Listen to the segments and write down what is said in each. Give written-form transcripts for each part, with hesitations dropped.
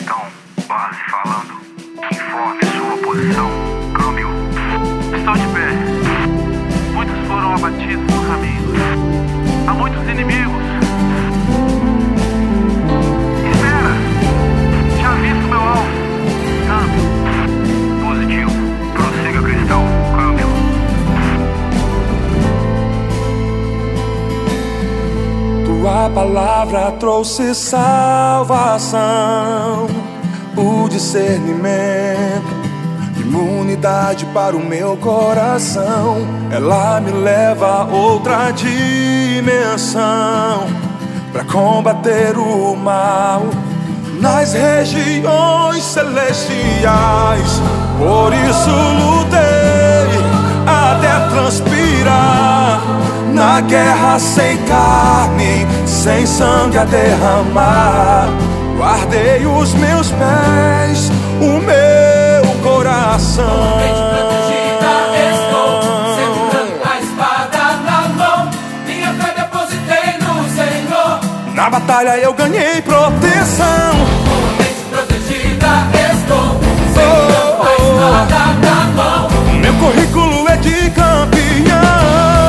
Cristão, base falando, informe sua posição. Câmbio. Estou de pé. Muitos foram abatidos no caminho. Há muitos inimigos. Espera. Já visto meu alvo. Câmbio. Positivo. Prossiga, Cristão. Câmbio. Tua palavra trouxe salvação, o discernimento, imunidade para o meu coração. Ela me leva a outra dimensão, para combater o mal nas regiões celestiais. Por isso lutei até transpirar, na guerra sem carne, sem sangue a derramar. Guardei os meus pés, o meu coração. Protegida estou, segurando a espada na mão. Minha fé depositei no Senhor. Na batalha eu ganhei proteção. Totalmente protegida estou, segurando a espada na mão. Meu currículo é de campeão,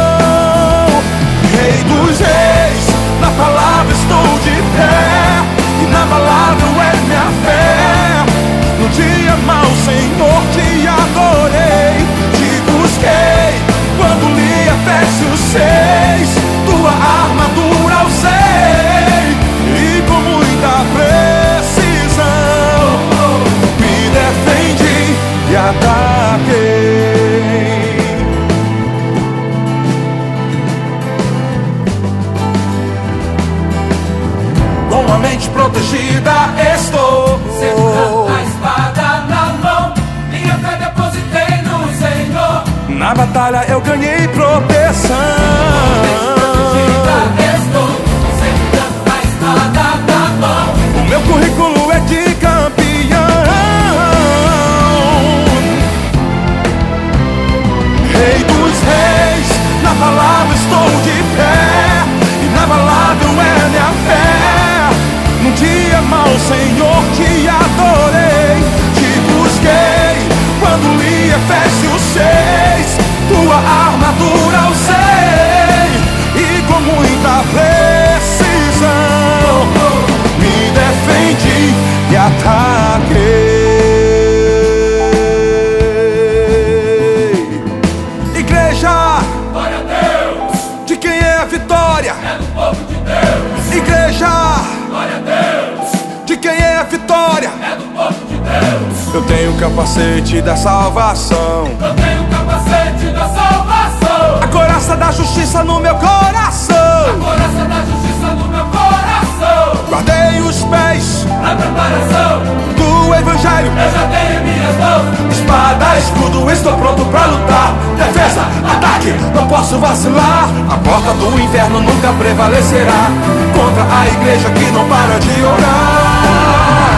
Rei dos reis, na palavra estou de pé, e na palavra é minha fé. No dia mau, Senhor, te adorei, te busquei, quando li Efésios 6, tua armadura usei, e com muita precisão me defendi e ataquei. Com a mente protegida estou, Segurando a espada na mão. Minha fé depositei no Senhor. na batalha eu ganhei proteção. Protegida estou, segurando a espada na mão. O meu currículo é de campeão, Rei dos reis, na palavra estou de pé, e na palavra é minha fé. No dia mau, Senhor, te adorei, te busquei, quando li Efésios 6, tua armadura usei, e com muita precisão me defendi e ataquei. Igreja, Glória a Deus, de quem é a vitória? é do povo de Deus. Igreja, Glória a Deus, de quem é a vitória? é do povo de Deus. Eu tenho o capacete da salvação, Eu tenho o capacete da salvação, a coraça da justiça no meu coração. a coraça da justiça no meu coração. Guardei os pés Na preparação, do evangelho, eu já tenho em minhas mãos. espada, escudo, estou pronto pra lutar. Defesa, ataque, não posso vacilar. A porta do inferno nunca prevalecerá contra a igreja que não para de orar.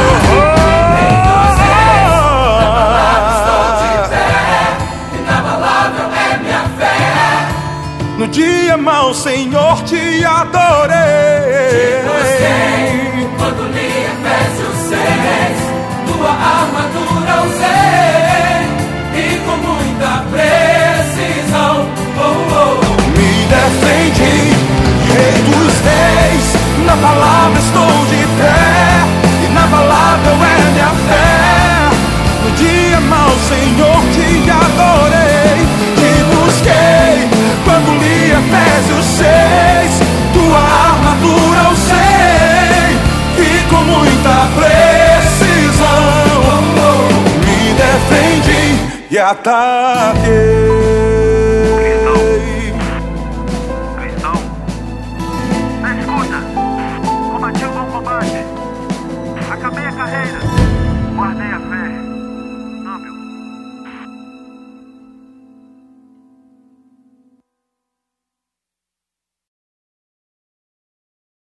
E na palavra é minha fé. No dia mau, Senhor, te adorei. Quando li Efésios 6, tua armadura usei, e com muita precisão, Me defendi, Rei dos reis, na palavra estou de pé, e na palavra é minha fé. No dia mau, Senhor, te adorei, te busquei, quando li Efésios 6, tua armadura usei, e com muita precisão me defendi e ataquei. Cristão. Na escuta. Combati o bom combate. Acabei a carreira. Guardei a fé.